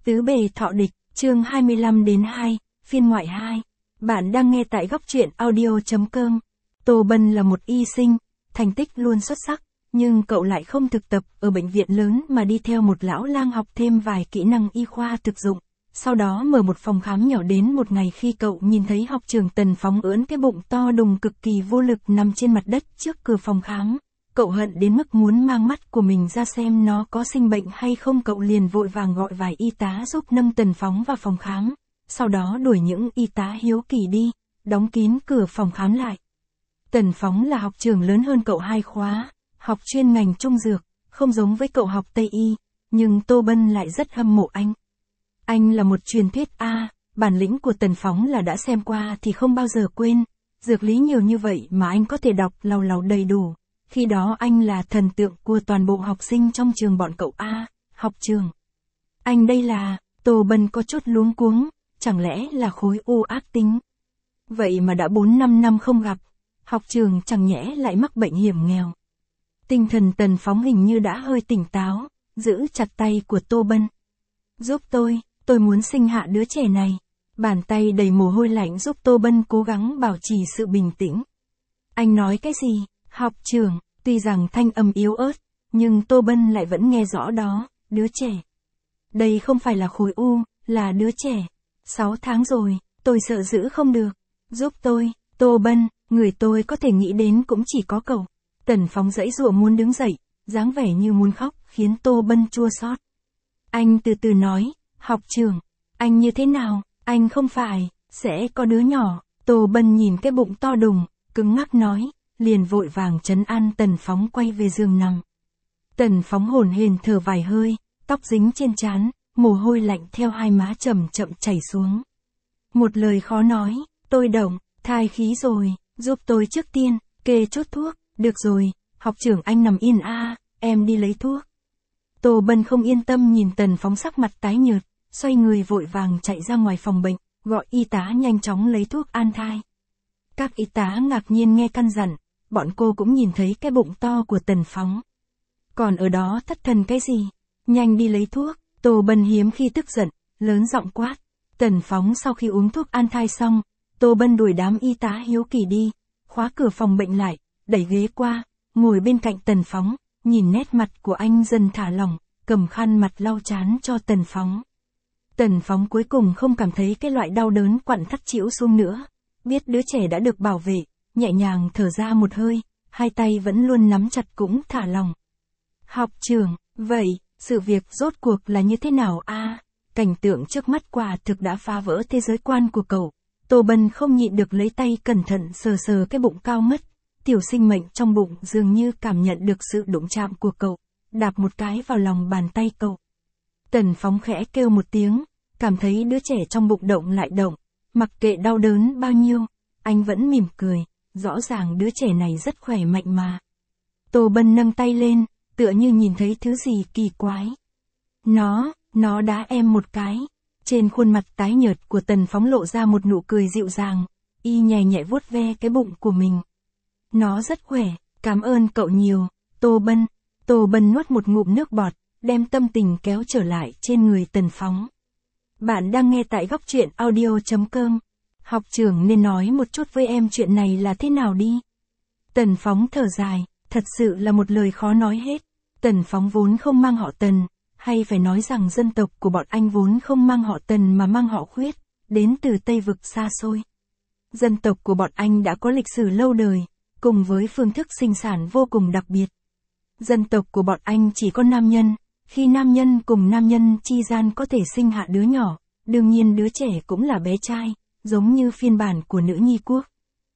Tứ bề thọ địch, chương 25-2, phiên ngoại 2. Bạn đang nghe tại góc truyện audio.com. Tô Bân là một y sinh, thành tích luôn xuất sắc, nhưng cậu lại không thực tập ở bệnh viện lớn mà đi theo một lão lang học thêm vài kỹ năng y khoa thực dụng. Sau đó mở một phòng khám nhỏ đến một ngày khi cậu nhìn thấy học trưởng Tần Phóng ưỡn cái bụng to đùng cực kỳ vô lực nằm trên mặt đất trước cửa phòng khám. Cậu hận đến mức muốn mang mắt của mình ra xem nó có sinh bệnh hay không. Cậu liền vội vàng gọi vài y tá giúp nâng Tần Phóng vào phòng khám. Sau đó đuổi những y tá hiếu kỳ đi, đóng kín cửa phòng khám lại. Tần Phóng là học trưởng lớn hơn cậu 2 khóa, học chuyên ngành trung dược, không giống với cậu học Tây y, nhưng Tô Bân lại rất hâm mộ anh. Anh là một truyền thuyết bản lĩnh của Tần Phóng là đã xem qua thì không bao giờ quên, dược lý nhiều như vậy mà anh có thể đọc làu làu đầy đủ. Khi đó anh là thần tượng của toàn bộ học sinh trong trường bọn cậu học trường. Anh đây là, Tô Bân có chút luống cuống, chẳng lẽ là khối u ác tính. Vậy mà đã 4-5 năm không gặp, học trường chẳng nhẽ lại mắc bệnh hiểm nghèo. Tinh thần Tần Phóng hình như đã hơi tỉnh táo, giữ chặt tay của Tô Bân. Giúp tôi muốn sinh hạ đứa trẻ này. Bàn tay đầy mồ hôi lạnh giúp Tô Bân cố gắng bảo trì sự bình tĩnh. Anh nói cái gì, học trưởng? Tuy rằng thanh âm yếu ớt, nhưng Tô Bân lại vẫn nghe rõ đó, đứa trẻ. Đây không phải là khối u, là đứa trẻ. 6 tháng rồi, tôi sợ giữ không được. Giúp tôi, Tô Bân, người tôi có thể nghĩ đến cũng chỉ có cậu. Tần Phóng giãy giụa muốn đứng dậy, dáng vẻ như muốn khóc, khiến Tô Bân chua xót. Anh từ từ nói, học trưởng, anh như thế nào, anh không phải, sẽ có đứa nhỏ. Tô Bân nhìn cái bụng to đùng, cứng ngắc nói, liền vội vàng trấn an Tần Phóng quay về giường nằm. Tần Phóng hổn hển thở vài hơi, tóc dính trên trán, mồ hôi lạnh theo hai má chậm chậm chảy xuống. Một lời khó nói, tôi động, thai khí rồi, giúp tôi trước tiên, kê chút thuốc, được rồi, học trưởng anh nằm yên em đi lấy thuốc. Tô Bân không yên tâm nhìn Tần Phóng sắc mặt tái nhợt, xoay người vội vàng chạy ra ngoài phòng bệnh, gọi y tá nhanh chóng lấy thuốc an thai. Các y tá ngạc nhiên nghe căn dặn, bọn cô cũng nhìn thấy cái bụng to của Tần Phóng. Còn ở đó thất thần cái gì? Nhanh đi lấy thuốc, Tô Bân hiếm khi tức giận, lớn giọng quát. Tần Phóng sau khi uống thuốc an thai xong, Tô Bân đuổi đám y tá hiếu kỳ đi, khóa cửa phòng bệnh lại, đẩy ghế qua, ngồi bên cạnh Tần Phóng, nhìn nét mặt của anh dần thả lỏng, cầm khăn mặt lau trán cho Tần Phóng. Tần Phóng cuối cùng không cảm thấy cái loại đau đớn quặn thắt chĩu xuống nữa, biết đứa trẻ đã được bảo vệ, nhẹ nhàng thở ra một hơi, hai tay vẫn luôn nắm chặt cũng thả lỏng. Học trưởng, vậy, sự việc rốt cuộc là như thế nào Cảnh tượng trước mắt quả thực đã phá vỡ thế giới quan của cậu. Tô Bân không nhịn được lấy tay cẩn thận sờ sờ cái bụng cao ngất, tiểu sinh mệnh trong bụng dường như cảm nhận được sự đụng chạm của cậu, đạp một cái vào lòng bàn tay cậu. Tần Phóng khẽ kêu một tiếng, cảm thấy đứa trẻ trong bụng động lại động, mặc kệ đau đớn bao nhiêu, anh vẫn mỉm cười, rõ ràng đứa trẻ này rất khỏe mạnh mà. Tô Bân nâng tay lên, tựa như nhìn thấy thứ gì kỳ quái. Nó đá em một cái. Trên khuôn mặt tái nhợt của Tần Phóng lộ ra một nụ cười dịu dàng, y nhẹ nhẹ vuốt ve cái bụng của mình. Nó rất khỏe, cảm ơn cậu nhiều, Tô Bân. Tô Bân nuốt một ngụm nước bọt, đem tâm tình kéo trở lại trên người Tần Phóng. Bạn đang nghe tại góc truyện audio.com. Học trưởng nên nói một chút với em chuyện này là thế nào đi. Tần Phóng thở dài, thật sự là một lời khó nói hết. Tần Phóng vốn không mang họ Tần, hay phải nói rằng dân tộc của bọn anh vốn không mang họ Tần mà mang họ Khuyết, đến từ Tây vực xa xôi. Dân tộc của bọn anh đã có lịch sử lâu đời, cùng với phương thức sinh sản vô cùng đặc biệt. Dân tộc của bọn anh chỉ có nam nhân, khi nam nhân cùng nam nhân chi gian có thể sinh hạ đứa nhỏ, đương nhiên đứa trẻ cũng là bé trai, giống như phiên bản của nữ nhi quốc.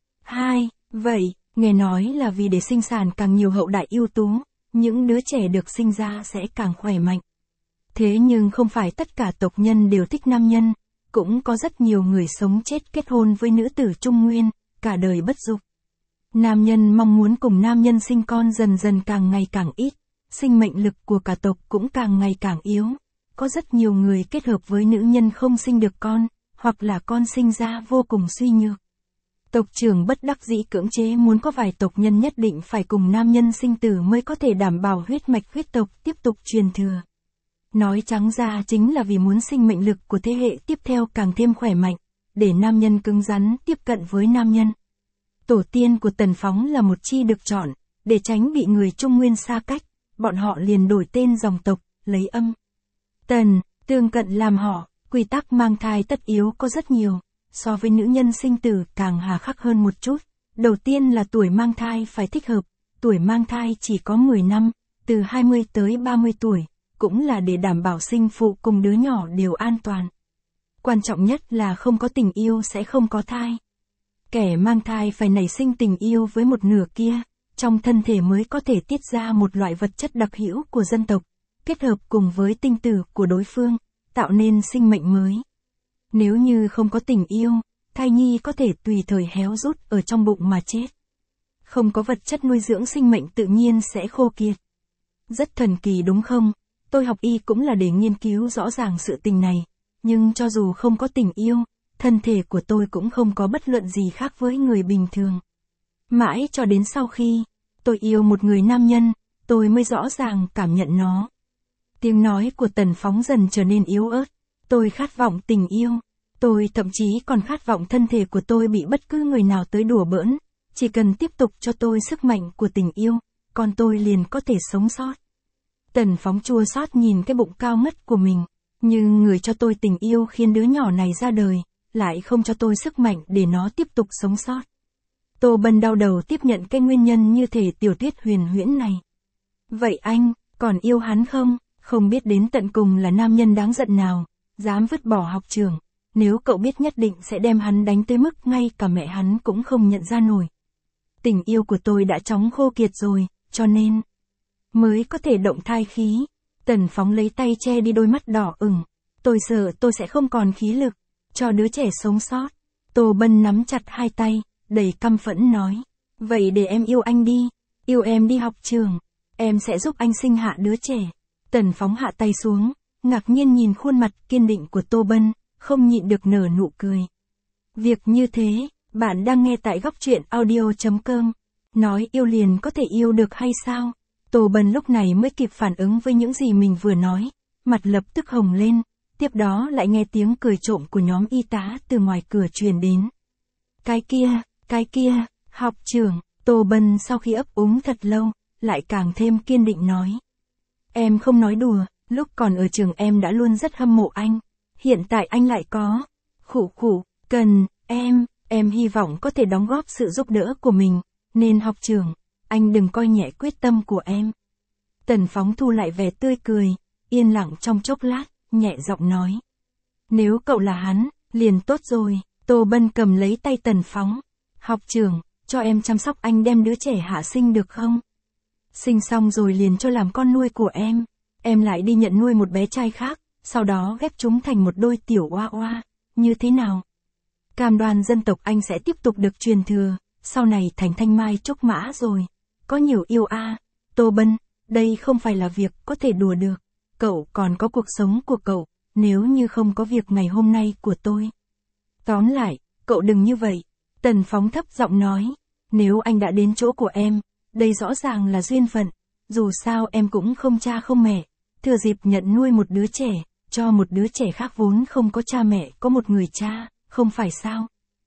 Vậy, nghe nói là vì để sinh sản càng nhiều hậu đại ưu tú, những đứa trẻ được sinh ra sẽ càng khỏe mạnh. Thế nhưng không phải tất cả tộc nhân đều thích nam nhân, cũng có rất nhiều người sống chết kết hôn với nữ tử Trung Nguyên, cả đời bất dục. Nam nhân mong muốn cùng nam nhân sinh con dần dần càng ngày càng ít, sinh mệnh lực của cả tộc cũng càng ngày càng yếu. Có rất nhiều người kết hợp với nữ nhân không sinh được con, hoặc là con sinh ra vô cùng suy nhược. Tộc trưởng bất đắc dĩ cưỡng chế muốn có vài tộc nhân nhất định phải cùng nam nhân sinh tử mới có thể đảm bảo huyết mạch huyết tộc tiếp tục truyền thừa. Nói trắng ra chính là vì muốn sinh mệnh lực của thế hệ tiếp theo càng thêm khỏe mạnh, để nam nhân cứng rắn tiếp cận với nam nhân. Tổ tiên của Tần Phóng là một chi được chọn, để tránh bị người Trung Nguyên xa cách, bọn họ liền đổi tên dòng tộc, lấy âm Tần, tương cận làm họ, quy tắc mang thai tất yếu có rất nhiều, so với nữ nhân sinh tử càng hà khắc hơn một chút. Đầu tiên là tuổi mang thai phải thích hợp, tuổi mang thai chỉ có 10 năm, từ 20 tới 30 tuổi, cũng là để đảm bảo sinh phụ cùng đứa nhỏ đều an toàn. Quan trọng nhất là không có tình yêu sẽ không có thai. Kẻ mang thai phải nảy sinh tình yêu với một nửa kia, trong thân thể mới có thể tiết ra một loại vật chất đặc hữu của dân tộc, kết hợp cùng với tinh tử của đối phương, tạo nên sinh mệnh mới. Nếu như không có tình yêu, thai nhi có thể tùy thời héo rút ở trong bụng mà chết. Không có vật chất nuôi dưỡng sinh mệnh tự nhiên sẽ khô kiệt. Rất thần kỳ đúng không? Tôi học y cũng là để nghiên cứu rõ ràng sự tình này, nhưng cho dù không có tình yêu, thân thể của tôi cũng không có bất luận gì khác với người bình thường. Mãi cho đến sau khi tôi yêu một người nam nhân, tôi mới rõ ràng cảm nhận nó. Tiếng nói của Tần Phóng dần trở nên yếu ớt. Tôi khát vọng tình yêu. Tôi thậm chí còn khát vọng thân thể của tôi bị bất cứ người nào tới đùa bỡn. Chỉ cần tiếp tục cho tôi sức mạnh của tình yêu, con tôi liền có thể sống sót. Tần Phóng chua xót nhìn cái bụng cao ngất của mình. Nhưng người cho tôi tình yêu khiến đứa nhỏ này ra đời, lại không cho tôi sức mạnh để nó tiếp tục sống sót. Tô Bân đau đầu tiếp nhận cái nguyên nhân như thể tiểu thuyết huyền huyễn này. Vậy anh, còn yêu hắn không? Không biết đến tận cùng là nam nhân đáng giận nào, dám vứt bỏ học trường. Nếu cậu biết nhất định sẽ đem hắn đánh tới mức ngay cả mẹ hắn cũng không nhận ra nổi. Tình yêu của tôi đã chóng khô kiệt rồi, cho nên mới có thể động thai khí. Tần Phóng lấy tay che đi đôi mắt đỏ ửng. Tôi sợ tôi sẽ không còn khí lực cho đứa trẻ sống sót. Tô Bân nắm chặt hai tay, đầy căm phẫn nói. Vậy để em yêu anh đi, yêu em đi học trường, em sẽ giúp anh sinh hạ đứa trẻ. Tần Phóng hạ tay xuống, ngạc nhiên nhìn khuôn mặt kiên định của Tô Bân, không nhịn được nở nụ cười. Việc như thế, bạn đang nghe tại góc truyện audio.com. Nói yêu liền có thể yêu được hay sao? Tô Bân lúc này mới kịp phản ứng với những gì mình vừa nói, mặt lập tức hồng lên, tiếp đó lại nghe tiếng cười trộm của nhóm y tá từ ngoài cửa truyền đến. Cái kia, học trưởng. Tô Bân sau khi ấp úng thật lâu, lại càng thêm kiên định nói. Em không nói đùa, lúc còn ở trường em đã luôn rất hâm mộ anh, hiện tại anh lại có, cần, em hy vọng có thể đóng góp sự giúp đỡ của mình, nên học trưởng, anh đừng coi nhẹ quyết tâm của em. Tần Phóng thu lại vẻ tươi cười, yên lặng trong chốc lát, nhẹ giọng nói. Nếu cậu là hắn, liền tốt rồi. Tô Bân cầm lấy tay Tần Phóng. Học trưởng, cho em chăm sóc anh đem đứa trẻ hạ sinh được không? Sinh xong rồi liền cho làm con nuôi của em lại đi nhận nuôi một bé trai khác, sau đó ghép chúng thành một đôi tiểu oa oa, như thế nào? Cam đoan dân tộc anh sẽ tiếp tục được truyền thừa, sau này thành thanh mai trúc mã rồi. Có nhiều yêu a. Tô Bân, đây không phải là việc có thể đùa được. Cậu còn có cuộc sống của cậu, nếu như không có việc ngày hôm nay của tôi. Tóm lại, cậu đừng như vậy. Tần Phóng thấp giọng nói. Nếu anh đã đến chỗ của em, đây rõ ràng là duyên phận. Dù sao em cũng không cha không mẹ. Thừa dịp nhận nuôi một đứa trẻ, cho một đứa trẻ khác vốn không có cha mẹ có một người cha, không phải sao?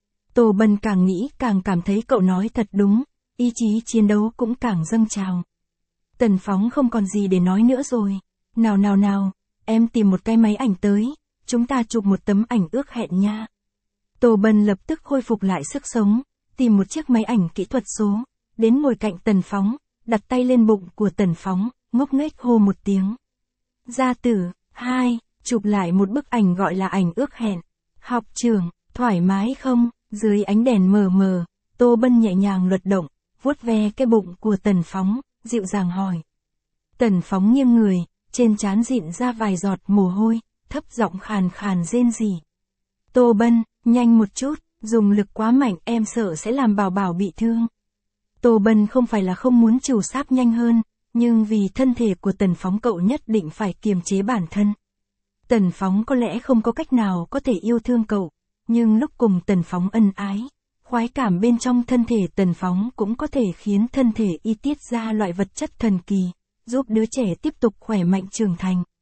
Tô Bân càng nghĩ càng cảm thấy cậu nói thật đúng, ý chí chiến đấu cũng càng dâng trào. Tần Phóng không còn gì để nói nữa rồi. Nào, em tìm một cái máy ảnh tới, chúng ta chụp một tấm ảnh ước hẹn nha. Tô Bân lập tức khôi phục lại sức sống, tìm một chiếc máy ảnh kỹ thuật số, đến ngồi cạnh Tần Phóng, đặt tay lên bụng của Tần Phóng, ngốc nghếch hô một tiếng. Gia tử, 2, chụp lại một bức ảnh gọi là ảnh ước hẹn. Học trưởng, thoải mái không? Dưới ánh đèn mờ mờ, Tô Bân nhẹ nhàng luật động, vuốt ve cái bụng của Tần Phóng, dịu dàng hỏi. Tần Phóng nghiêng người, trên trán rịn ra vài giọt mồ hôi, thấp giọng khàn khàn rên rỉ. Tô Bân, nhanh một chút, dùng lực quá mạnh em sợ sẽ làm Bảo Bảo bị thương. Tô Bân không phải là không muốn trù sáp nhanh hơn, nhưng vì thân thể của Tần Phóng cậu nhất định phải kiềm chế bản thân. Tần Phóng có lẽ không có cách nào có thể yêu thương cậu, nhưng lúc cùng Tần Phóng ân ái, khoái cảm bên trong thân thể Tần Phóng cũng có thể khiến thân thể y tiết ra loại vật chất thần kỳ, giúp đứa trẻ tiếp tục khỏe mạnh trưởng thành.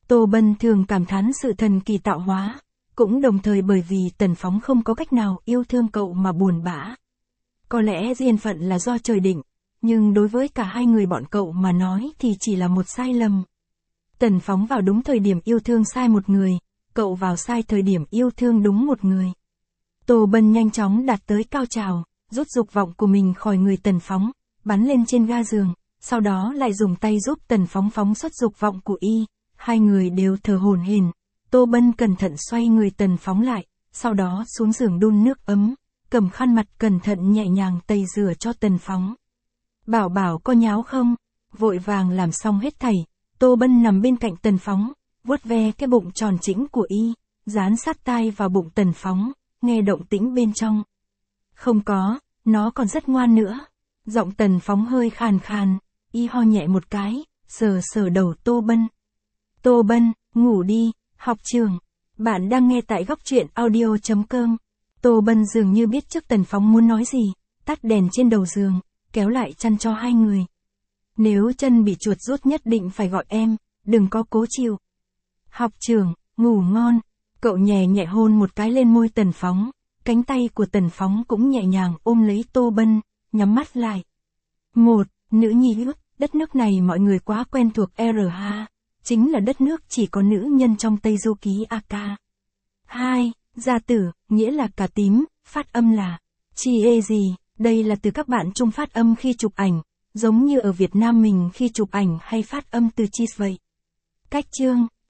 Tô Bân thường cảm thán sự thần kỳ tạo hóa, cũng đồng thời bởi vì Tần Phóng không có cách nào yêu thương cậu mà buồn bã. Có lẽ duyên phận là do trời định, nhưng đối với cả hai người bọn cậu mà nói thì chỉ là một sai lầm. Tần Phóng vào đúng thời điểm yêu thương sai một người, cậu vào sai thời điểm yêu thương đúng một người. Tô Bân nhanh chóng đạt tới cao trào, rút dục vọng của mình khỏi người Tần Phóng, bắn lên trên ga giường, sau đó lại dùng tay giúp Tần Phóng phóng xuất dục vọng của y. Hai người đều thở hổn hển. Tô Bân cẩn thận xoay người Tần Phóng lại, sau đó xuống giường đun nước ấm, cầm khăn mặt cẩn thận nhẹ nhàng tẩy rửa cho Tần Phóng. Bảo bảo có nháo không? Vội vàng làm xong hết thảy, Tô Bân nằm bên cạnh Tần Phóng, vuốt ve cái bụng tròn trĩnh của y, dán sát tai vào bụng Tần Phóng, nghe động tĩnh bên trong. Không có, nó còn rất ngoan nữa. Giọng Tần Phóng hơi khàn khàn, y ho nhẹ một cái, sờ sờ đầu Tô Bân. Tô Bân, ngủ đi, học trường. Bạn đang nghe tại góc truyện audio.com. Tô Bân dường như biết trước Tần Phóng muốn nói gì, tắt đèn trên đầu giường, kéo lại chăn cho hai người. Nếu chân bị chuột rút nhất định phải gọi em, đừng có cố chịu. Học trường, ngủ ngon. Cậu nhẹ nhẹ hôn một cái lên môi Tần Phóng, cánh tay của Tần Phóng cũng nhẹ nhàng ôm lấy Tô Bân, nhắm mắt lại. Một, nữ nhi ước, đất nước này mọi người quá quen thuộc RH. Chính là đất nước chỉ có nữ nhân trong Tây Du Ký AK. 2. Gia tử, nghĩa là cà tím, phát âm là chi ê gì, đây là từ các bạn Trung phát âm khi chụp ảnh, giống như ở Việt Nam mình khi chụp ảnh hay phát âm từ cheese vậy. Cách chương,